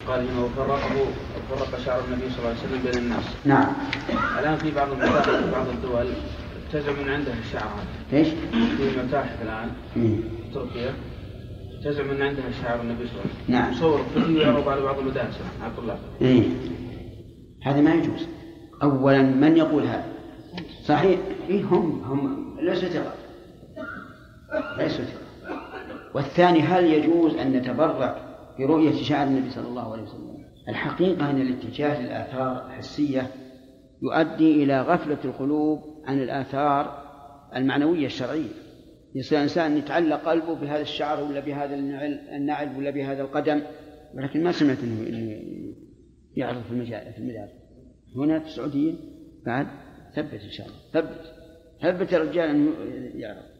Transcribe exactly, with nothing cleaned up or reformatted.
قال إنه فرقه فرق شعر النبي صلى الله عليه وسلم بين الناس. نعم. الآن في بعض المتاحف في بعض الدول تزعم من عندها الشعر هذا. إيش؟ في متاحف الآن في تركيا تزعم من عندها شعر النبي صلى الله عليه وسلم. نعم. صور فيديو يعرض على بعض المدارس عبد الله. إيه. هذا ما يجوز. أولا من يقول هذا؟ صحيح. إيه هم هم ليسوا ثقة. ليسوا ثقة. والثاني هل يجوز أن نتبرع برؤية شعر النبي صلى الله عليه وسلم؟ الحقيقة أن الاتجاه للآثار الحسية يؤدي إلى غفلة القلوب عن الآثار المعنوية الشرعية. يصير الإنسان يتعلق قلبه بهذا الشعر ولا بهذا النعل ولا بهذا القدم، ولكن ما سمعت إنه إنه يعرض في المجال في المدار. هنا في السعودية بعد ثبت إن شاء الله ثبت ثبت الرجال أنه يعرض.